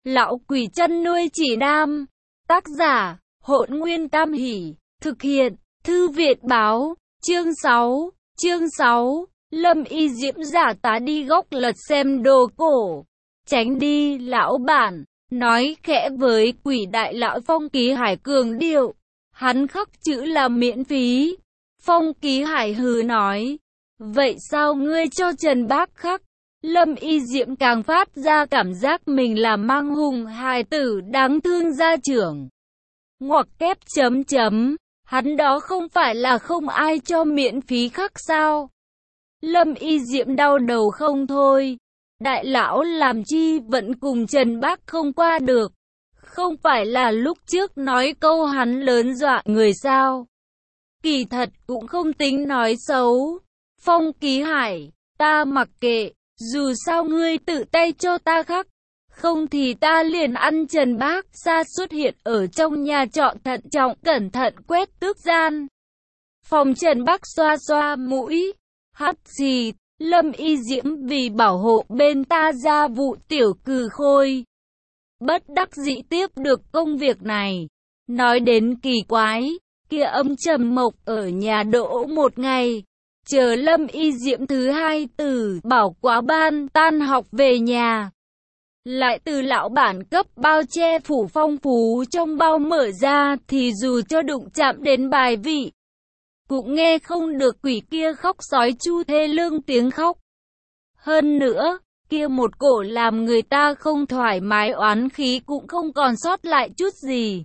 Lão quỷ chăn nuôi chỉ nam. Tác giả, Hỗn Nguyên Tam Hỷ. Thực hiện, Thư viện báo. Chương 6. Lâm Y Diễm giả tá đi góc lật xem đồ cổ. Tránh đi, lão bản. Nói khẽ với quỷ đại lão. Phong Ký Hải cường điệu. Hắn khắc chữ là miễn phí. Phong Ký Hải hừ nói. Vậy sao ngươi cho Trần Bác khắc? Lâm Y Diễm càng phát ra cảm giác mình là mang hùng hài tử đáng thương gia trưởng. Ngoặc kép chấm chấm. Hắn đó không phải là không ai cho miễn phí khắc sao? Lâm Y Diễm đau đầu không thôi. Đại lão làm chi vẫn cùng Trần Bác không qua được. Không phải là lúc trước nói câu hắn lớn dọa người sao? Kỳ thật cũng không tính nói xấu. Phong Ký Hải, ta mặc kệ, dù sao ngươi tự tay cho ta khắc. Không thì ta liền ăn Trần Bác. Ra xuất hiện ở trong nhà trọ thận trọng cẩn thận quét tước gian. Phòng Trần Bác xoa xoa mũi. Hắt gì, Lâm Y Diễm vì bảo hộ bên ta ra vụ tiểu cừ khôi. Bất đắc dĩ tiếp được công việc này. Nói đến kỳ quái, kia âm Trầm Mộc ở nhà đỗ một ngày. Chờ Lâm Y Diễm thứ hai từ bảo quá ban tan học về nhà. Lại từ lão bản cấp bao che phủ phong phú trong bao mở ra thì dù cho đụng chạm đến bài vị. Cũng nghe không được quỷ kia khóc sói chu thê lương tiếng khóc. Hơn nữa, kia một cổ làm người ta không thoải mái oán khí cũng không còn sót lại chút gì.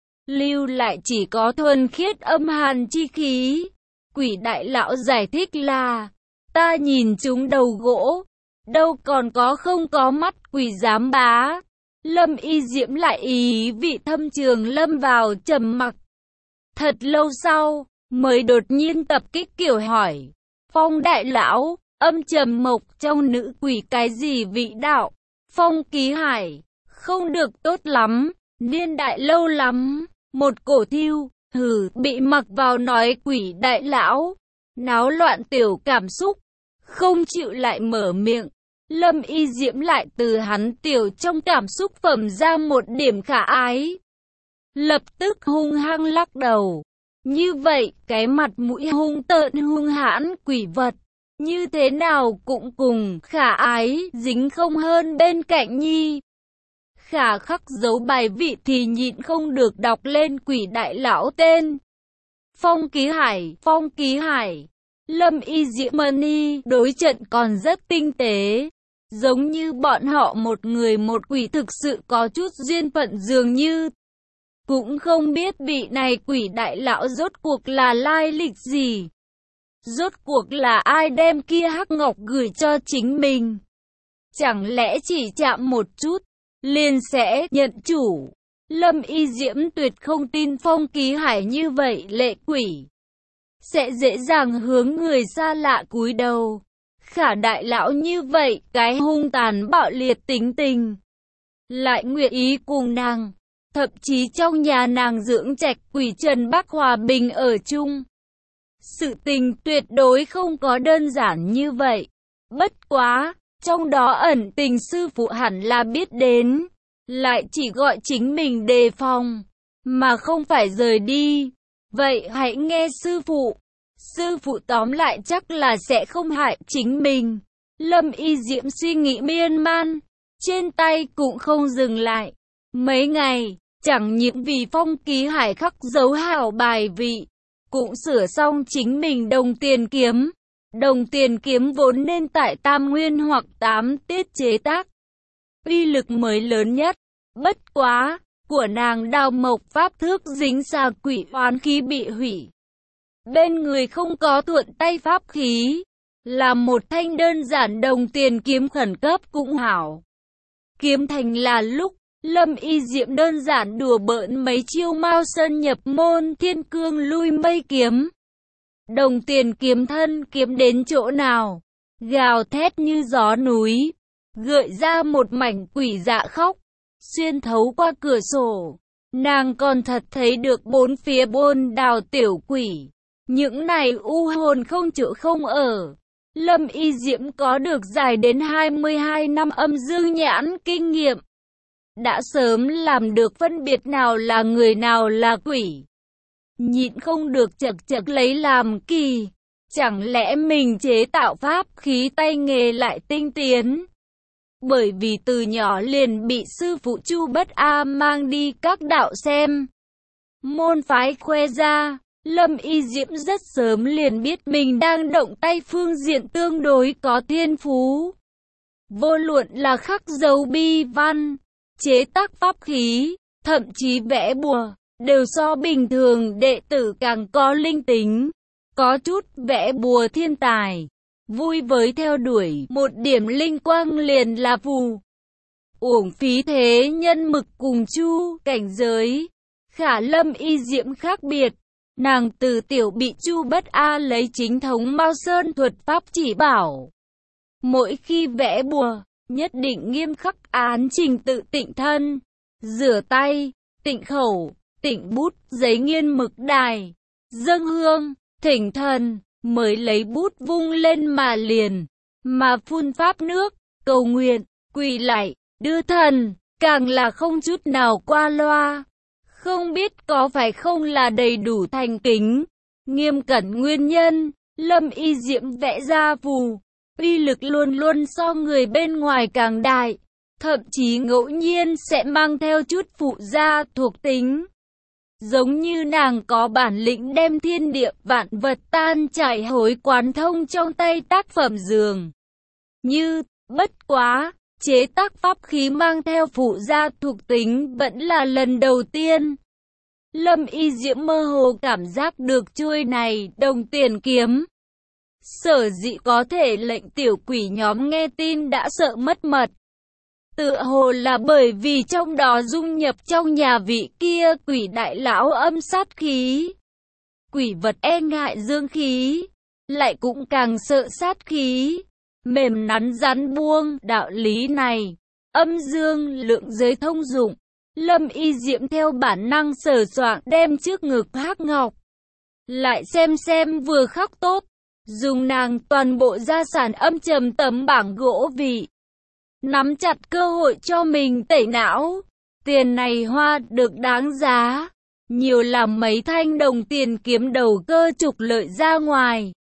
Lưu lại chỉ có thuần khiết âm hàn chi khí. Quỷ đại lão giải thích là, ta nhìn chúng đầu gỗ, đâu còn có không có mắt quỷ dám bá. Lâm Y Diễm lại ý vị thâm trường lâm vào trầm mặc. Thật lâu sau, mới đột nhiên tập kích kiểu hỏi, Phong đại lão, âm Trầm Mộc trong nữ quỷ cái gì vị đạo? Phong Ký Hải, không được tốt lắm, niên đại lâu lắm, một cổ thiêu. Bị mặc vào nói quỷ đại lão, náo loạn tiểu cảm xúc, không chịu lại mở miệng. Lâm Y Diễm lại từ hắn tiểu trong cảm xúc phẩm ra một điểm khả ái. Lập tức hung hăng lắc đầu. Như vậy, cái mặt mũi hung tợn hung hãn quỷ vật, như thế nào cũng cùng khả ái dính không hơn bên cạnh nhi. Khả khắc dấu bài vị thì nhịn không được đọc lên quỷ đại lão tên. Phong Ký Hải, Lâm Y Diễm Mani đối trận còn rất tinh tế. Giống như bọn họ một người một quỷ thực sự có chút duyên phận dường như. Cũng không biết vị này quỷ đại lão rốt cuộc là lai lịch gì. Rốt cuộc là ai đem kia hắc ngọc gửi cho chính mình. Chẳng lẽ chỉ chạm một chút liền sẽ nhận chủ? Lâm Y Diễm tuyệt không tin Phong Ký Hải như vậy lệ quỷ sẽ dễ dàng hướng người xa lạ cúi đầu. Khả đại lão như vậy, cái hung tàn bạo liệt tính tình, lại nguyện ý cùng nàng, thậm chí trong nhà nàng dưỡng trạch quỷ Trần Bác hòa bình ở chung. Sự tình tuyệt đối không có đơn giản như vậy. Bất quá, trong đó ẩn tình sư phụ hẳn là biết đến, lại chỉ gọi chính mình đề phòng, mà không phải rời đi. Vậy hãy nghe sư phụ. Sư phụ tóm lại chắc là sẽ không hại chính mình. Lâm Y Diễm suy nghĩ miên man, trên tay cũng không dừng lại. Mấy ngày, chẳng những vì Phong Ký Hải khắc dấu hảo bài vị, cũng sửa xong chính mình đồng tiền kiếm. Đồng tiền kiếm vốn nên tại tam nguyên hoặc 8 tiết chế tác, uy lực mới lớn nhất. Bất quá, của nàng Đào Mộc pháp thước dính xà quỷ oán khí bị hủy. Bên người không có thuận tay pháp khí, là một thanh đơn giản đồng tiền kiếm khẩn cấp cũng hảo. Kiếm thành là lúc, Lâm Y Diễm đơn giản đùa bỡn mấy chiêu Mao Sơn nhập môn thiên cương lui mây kiếm. Đồng tiền kiếm thân kiếm đến chỗ nào, gào thét như gió núi, gợi ra một mảnh quỷ dạ khóc. Xuyên thấu qua cửa sổ, nàng còn thật thấy được bốn phía bôn đào tiểu quỷ. Những này u hồn không chỗ không ở. Lâm Y Diễm có được dài đến 22 năm âm dương nhãn kinh nghiệm. đã sớm làm được phân biệt nào là người nào là quỷ. Nhịn không được chật chật lấy làm kỳ. Chẳng lẽ mình chế tạo pháp khí tay nghề lại tinh tiến? Bởi vì từ nhỏ liền bị sư phụ Chu Bất A mang đi các đạo xem môn phái khoe ra, Lâm Y Diễm rất sớm liền biết mình đang động tay phương diện tương đối có thiên phú. Vô luận là khắc dấu bi văn, chế tác pháp khí, thậm chí vẽ bùa, đều so bình thường đệ tử càng có linh tính. Có chút vẽ bùa thiên tài, vui với theo đuổi một điểm linh quang liền là phù. Uổng phí thế nhân mực cùng Chu cảnh giới. Khả Lâm Y Diễm khác biệt, nàng từ tiểu bị Chu Bất A lấy chính thống Mao Sơn thuật pháp chỉ bảo. Mỗi khi vẽ bùa, nhất định nghiêm khắc án trình tự tịnh thân, rửa tay, tịnh khẩu, tịnh bút, giấy nghiên mực đài, dâng hương, thỉnh thần, mới lấy bút vung lên mà liền, mà phun pháp nước, cầu nguyện, quỳ lạy, đưa thần, càng là không chút nào qua loa. Không biết có phải không là đầy đủ thành kính, nghiêm cẩn nguyên nhân, Lâm Y Diễm vẽ ra phù, uy lực luôn luôn so người bên ngoài càng đại, thậm chí ngẫu nhiên sẽ mang theo chút phụ gia thuộc tính. Giống như nàng có bản lĩnh đem thiên địa vạn vật tan chảy hối quán thông trong tay tác phẩm dường. Như, bất quá, chế tác pháp khí mang theo phụ gia thuộc tính vẫn là lần đầu tiên. Lâm Y Diễm mơ hồ cảm giác được chuôi này đồng tiền kiếm. Sở dĩ có thể lệnh tiểu quỷ nhóm nghe tin đã sợ mất mật. Tựa hồ là bởi vì trong đó dung nhập trong nhà vị kia quỷ đại lão âm sát khí. Quỷ vật e ngại dương khí, lại cũng càng sợ sát khí. Mềm nắn rắn buông đạo lý này, âm dương lượng giới thông dụng. Lâm Y Diễm theo bản năng sờ soạng đem trước ngực hắc ngọc. Lại xem vừa khắc tốt, dùng nàng toàn bộ gia sản âm trầm tấm bảng gỗ vị. Nắm chặt cơ hội cho mình tẩy não. Tiền này hoa được đáng giá. Nhiều làm mấy thanh đồng tiền kiếm đầu cơ trục lợi ra ngoài.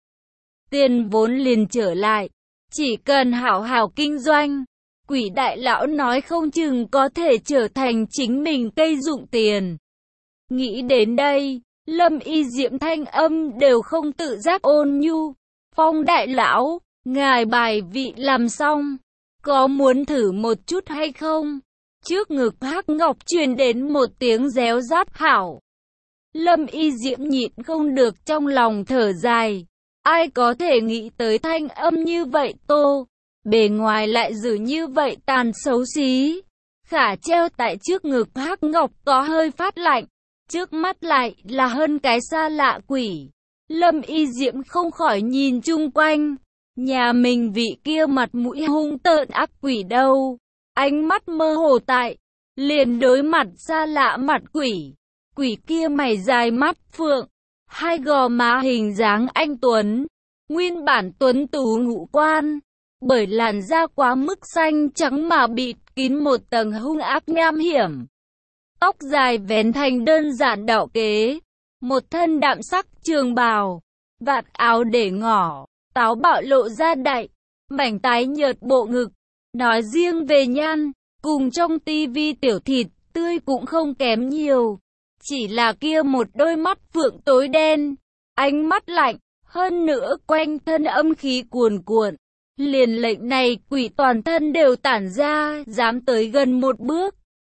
Tiền vốn liền trở lại. Chỉ cần hảo hảo kinh doanh. Quỷ đại lão nói không chừng có thể trở thành chính mình cây dụng tiền. Nghĩ đến đây, Lâm Y Diễm thanh âm đều không tự giác ôn nhu. Phong đại lão, ngài bài vị làm xong. Có muốn thử một chút hay không? Trước ngực hắc ngọc truyền đến một tiếng réo rát hảo. Lâm Y Diễm nhịn không được trong lòng thở dài. Ai có thể nghĩ tới thanh âm như vậy tô? Bề ngoài lại giữ như vậy tàn xấu xí. Khả treo tại trước ngực hắc ngọc có hơi phát lạnh. Trước mắt lại là hơn cái xa lạ quỷ. Lâm Y Diễm không khỏi nhìn chung quanh. Nhà mình vị kia mặt mũi hung tợn ác quỷ đâu. Ánh mắt mơ hồ tại. Liền đối mặt xa lạ mặt quỷ. Quỷ kia mày dài mắt phượng. Hai gò má hình dáng anh tuấn. Nguyên bản tuấn tú ngũ quan. Bởi làn da quá mức xanh trắng mà bịt kín một tầng hung ác nham hiểm. Tóc dài vén thành đơn giản đạo kế. Một thân đạm sắc trường bào. Vạt áo để ngỏ. Táo bạo lộ ra đại. Mảnh tái nhợt bộ ngực. Nói riêng về nhan. Cùng trong tivi tiểu thịt tươi cũng không kém nhiều. Chỉ là kia một đôi mắt phượng tối đen. Ánh mắt lạnh. Hơn nữa quanh thân âm khí cuồn cuộn. Liền lệnh này quỷ toàn thân đều tản ra, dám tới gần một bước.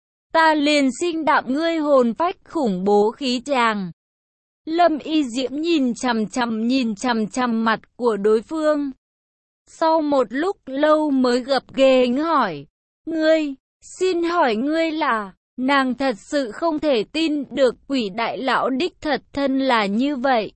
Ta liền sinh đạm ngươi hồn phách khủng bố khí tràng. Lâm Y Diễm nhìn chằm chằm mặt của đối phương. Sau một lúc lâu mới gập ghềnh hỏi. Ngươi, xin hỏi ngươi là... Nàng thật sự không thể tin được quỷ đại lão đích thật thân là như vậy.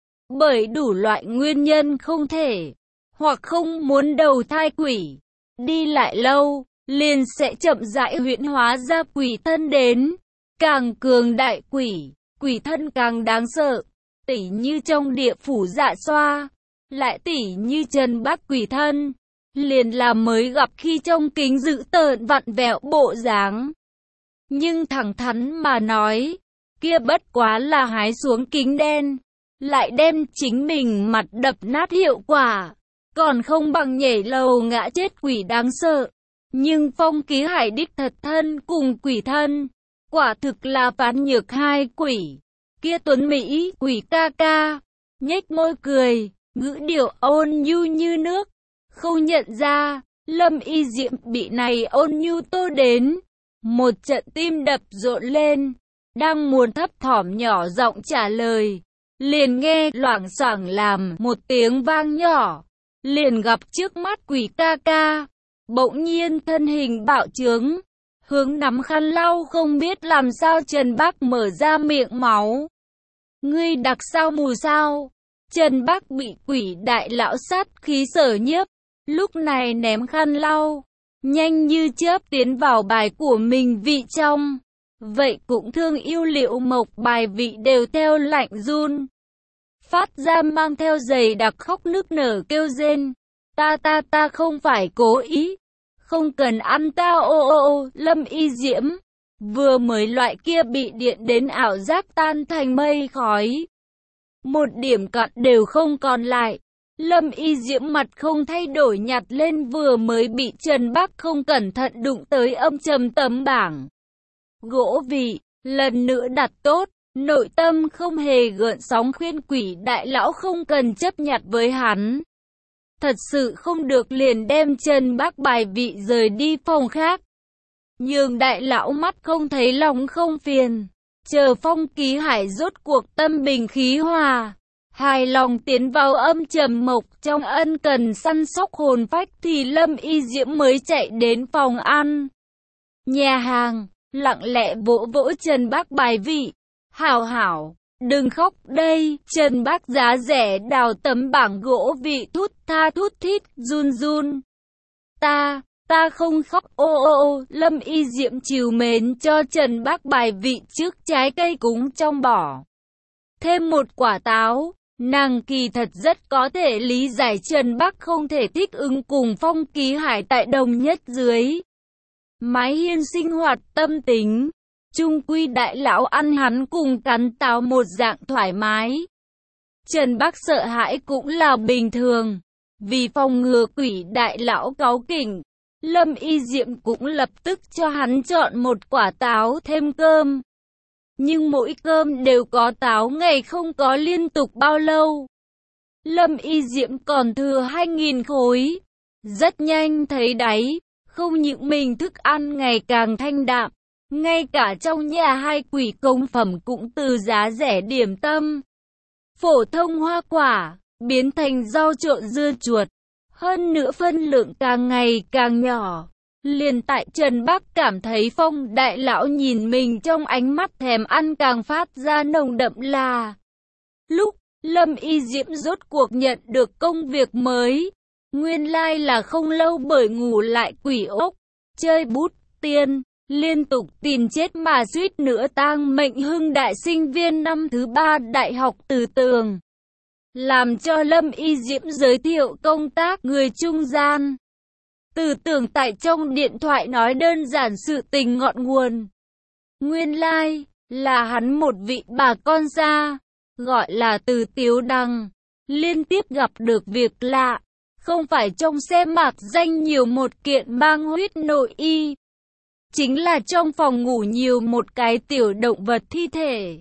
Bởi đủ loại nguyên nhân không thể. Hoặc không muốn đầu thai quỷ. Đi lại lâu, liền sẽ chậm rãi huyễn hóa ra quỷ thân đến. Càng cường đại quỷ, quỷ thân càng đáng sợ. Tỉ như trong địa phủ Dạ Xoa, lại tỉ như Trần Bắc quỷ thân. Liền là mới gặp khi trong kính dữ tợn vặn vẹo bộ dáng. nhưng thẳng thắn mà nói, kia bất quá là hái xuống kính đen, lại đem chính mình mặt đập nát hiệu quả, còn không bằng nhảy lầu ngã chết quỷ đáng sợ. Nhưng Phong Ký Hải đích thật thân cùng quỷ thân, quả thực là phán nhược hai quỷ. Kia tuấn Mỹ quỷ ca ca, nhếch môi cười, ngữ điệu ôn nhu như nước, không nhận ra, Lâm Y Diệm bị này ôn nhu tô đến. Một trận tim đập rộn lên, đang muốn thấp thỏm nhỏ giọng trả lời, liền nghe loảng xoảng làm một tiếng vang nhỏ, liền gặp trước mắt quỷ ca ca, bỗng nhiên thân hình bạo trướng, hướng nắm khăn lau không biết làm sao Trần Bác mở ra miệng máu. Ngươi đặc sao mù sao? Trần Bác bị quỷ đại lão sát khí sở nhiếp, lúc này ném khăn lau, nhanh như chớp tiến vào bài của mình vị trong. Vậy cũng thương yêu Liệu Mộc bài vị đều theo lạnh run, phát ra mang theo giày đặc khóc nức nở kêu rên. Ta không phải cố ý, không cần ăn ta ô. Lâm Y Diễm vừa mới loại kia bị điện đến ảo giác tan thành mây khói, một điểm cặn đều không còn lại. Lâm Y Diễm mặt không thay đổi nhặt lên vừa mới bị Trần Bác không cẩn thận đụng tới âm trầm tấm bảng gỗ vị, lần nữa đặt tốt, nội tâm không hề gợn sóng khuyên quỷ đại lão không cần chấp nhặt với hắn. Thật sự không được liền đem Trần Bác bài vị rời đi phòng khác. Nhưng đại lão mắt không thấy lòng không phiền, chờ Phong Ký Hải rốt cuộc tâm bình khí hòa, hài lòng tiến vào âm trầm mộc trong ân cần săn sóc hồn phách thì Lâm Y Diễm mới chạy đến phòng ăn. Nhà hàng, lặng lẽ vỗ vỗ Trần Bác bài vị. Hảo, đừng khóc đây. Trần Bác giá rẻ đào tấm bảng gỗ vị thút tha thút thít, run. Ta không khóc ô. Lâm Y Diễm trìu mến cho Trần Bác bài vị trước trái cây cúng trong bỏ thêm một quả táo. Nàng kỳ thật rất có thể lý giải Trần Bác không thể thích ứng cùng Phong Ký Hải tại đồng nhất dưới mái hiên sinh hoạt tâm tính. Chung quy đại lão ăn hắn cùng cắn táo một dạng thoải mái. Trần Bác sợ hãi cũng là bình thường, vì phòng ngừa quỷ đại lão cáu kỉnh, Lâm Y Diệm cũng lập tức cho hắn chọn một quả táo thêm cơm. Nhưng mỗi cơm đều có táo ngày không có liên tục bao lâu. Lâm Y Diệm còn thừa 2.000 khối. Rất nhanh thấy đáy, không những mình thức ăn ngày càng thanh đạm, ngay cả trong nhà hai quỷ công phẩm cũng từ giá rẻ điểm tâm phổ thông hoa quả, biến thành rau trộn dưa chuột. Hơn nữa phân lượng càng ngày càng nhỏ. Liền tại Trần Bác cảm thấy Phong đại lão nhìn mình trong ánh mắt thèm ăn càng phát ra nồng đậm là lúc Lâm Y Diễm rốt cuộc nhận được công việc mới. Nguyên lai là không lâu bởi ngủ lại quỷ ốc, chơi bút tiên, liên tục tìm chết mà suýt nữa tang mệnh hưng đại sinh viên năm thứ 3 đại học Từ Tường. Làm cho Lâm Y Diễm giới thiệu công tác người trung gian. Từ Tường tại trong điện thoại nói đơn giản sự tình ngọn nguồn. Nguyên lai là hắn một vị bà con xa, gọi là Từ Tiếu Đằng, liên tiếp gặp được việc lạ. Không phải trong xe mạc danh nhiều một kiện mang huyết nội y, chính là trong phòng ngủ nhiều một cái tiểu động vật thi thể.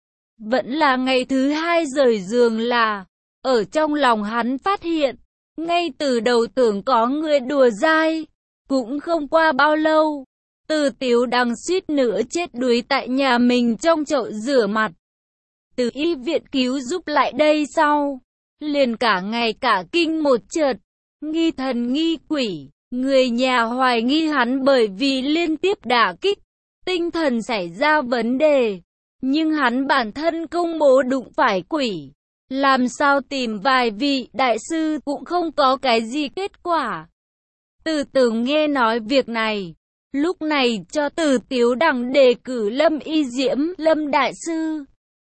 Vẫn là ngày thứ 2 rời giường là, ở trong lòng hắn phát hiện, ngay từ đầu tưởng có người đùa dai, cũng không qua bao lâu, Từ Tiếu Đằng suýt nữa chết đuối tại nhà mình trong chậu rửa mặt. Từ y viện cứu giúp lại đây sau, liền cả ngày cả kinh một chợt, nghi thần nghi quỷ, người nhà hoài nghi hắn bởi vì liên tiếp đả kích, tinh thần xảy ra vấn đề, nhưng hắn bản thân công bố đụng phải quỷ, làm sao tìm vài vị đại sư cũng không có cái gì kết quả. Từ Tường nghe nói việc này, lúc này cho Từ Tiếu Đằng đề cử Lâm Y Diễm, Lâm đại sư.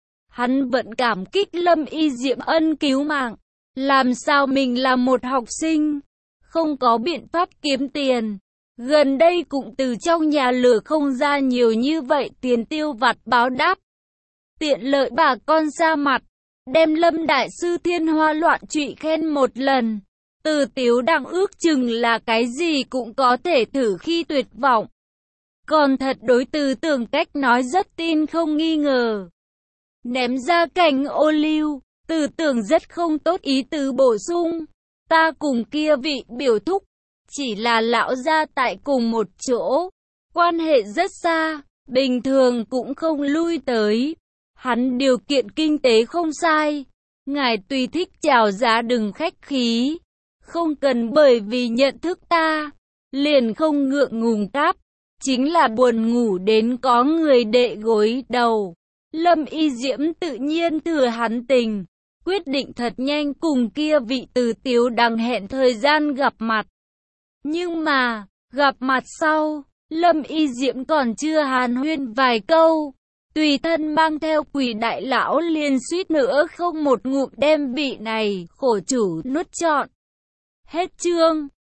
Hắn vẫn cảm kích Lâm Y Diễm ân cứu mạng. Làm sao mình là một học sinh, không có biện pháp kiếm tiền, Gần đây cụm từ trong nhà lửa không ra nhiều như vậy, tiền tiêu vặt báo đáp. Tiện lợi bà con ra mặt, đem Lâm đại sư thiên hoa loạn trụy khen một lần. Từ Tiếu Đằng ước chừng là cái gì cũng có thể thử khi tuyệt vọng. Còn thật đối Từ Tưởng cách nói rất tin không nghi ngờ. Ném ra cành ô liu, Từ Tưởng rất không tốt ý tứ bổ sung. Ta cùng kia vị biểu thúc, chỉ là lão gia tại cùng một chỗ. Quan hệ rất xa, bình thường cũng không lui tới. Hắn điều kiện kinh tế không sai. Ngài tùy thích chào giá đừng khách khí. Không cần bởi vì nhận thức ta, liền không ngượng ngùng đáp. Chính là buồn ngủ đến có người đệ gối đầu. Lâm Y Diễm tự nhiên thừa hắn tình, quyết định thật nhanh cùng kia vị Từ Tiếu Đằng hẹn thời gian gặp mặt. Nhưng mà, gặp mặt sau, Lâm Y Diễm còn chưa hàn huyên vài câu, tùy thân mang theo Quỷ đại lão liền suýt nữa không một ngụm đem vị này khổ chủ nuốt trọn. Hết chương.